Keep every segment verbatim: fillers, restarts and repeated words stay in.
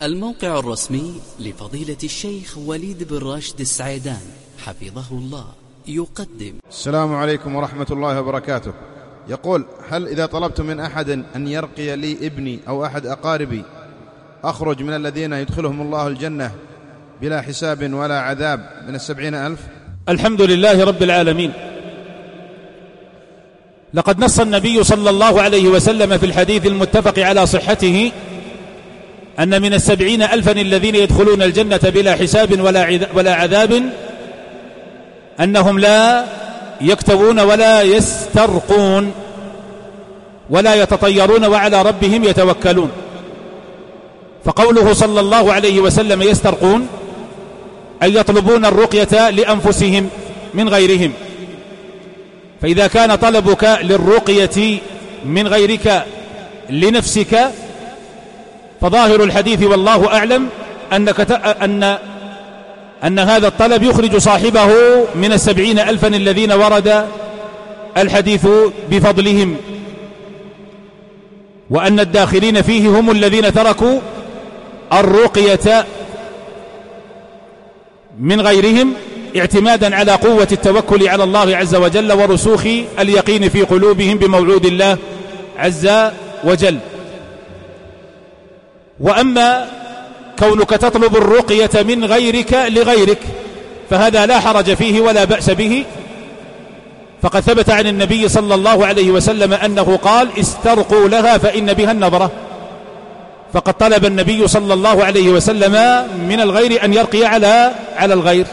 الموقع الرسمي لفضيلة الشيخ وليد بن راشد السعيدان حفظه الله يقدم. السلام عليكم ورحمة الله وبركاته. يقول: هل إذا طلبت من أحد أن يرقي لي ابني أو أحد أقاربي أخرج من الذين يدخلهم الله الجنة بلا حساب ولا عذاب من السبعين ألف؟ الحمد لله رب العالمين. لقد نص النبي صلى الله عليه وسلم في الحديث المتفق على صحته أن من السبعين ألفا الذين يدخلون الجنة بلا حساب ولا عذاب أنهم لا يكتوون ولا يسترقون ولا يتطيرون وعلى ربهم يتوكلون. فقوله صلى الله عليه وسلم يسترقون أي يطلبون الرقية لأنفسهم من غيرهم. فإذا كان طلبك للرقية من غيرك لنفسك فظاهر الحديث والله أعلم أنك أن أن هذا الطلب يخرج صاحبه من السبعين ألفا الذين ورد الحديث بفضلهم، وأن الداخلين فيه هم الذين تركوا الرقية من غيرهم اعتمادا على قوة التوكل على الله عز وجل ورسوخ اليقين في قلوبهم بموعود الله عز وجل. وأما كونك تطلب الرقية من غيرك لغيرك فهذا لا حرج فيه ولا بأس به، فقد ثبت عن النبي صلى الله عليه وسلم أنه قال: استرقوا لها فإن بها النظرة. فقد طلب النبي صلى الله عليه وسلم من الغير أن يرقي على على الغير.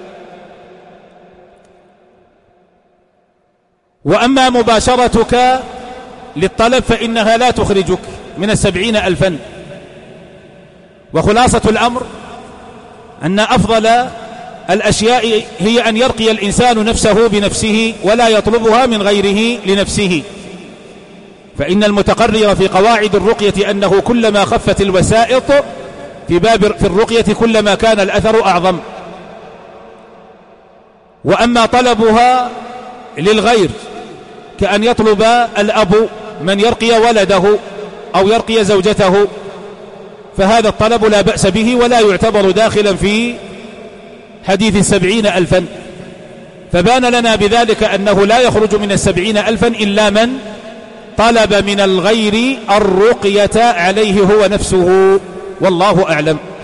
وأما مباشرتك للطلب فإنها لا تخرجك من السبعين ألفا. وخلاصة الأمر أن أفضل الأشياء هي أن يرقي الإنسان نفسه بنفسه ولا يطلبها من غيره لنفسه، فإن المتقرر في قواعد الرقية أنه كلما خفت الوسائط في باب في الرقية كلما كان الأثر أعظم. وأما طلبها للغير كأن يطلب الأب من يرقي ولده أو يرقي زوجته فهذا الطلب لا بأس به ولا يعتبر داخلا في حديث السبعين ألفا. فبان لنا بذلك أنه لا يخرج من السبعين ألفا إلا من طلب من الغير الرقية عليه هو نفسه، والله أعلم.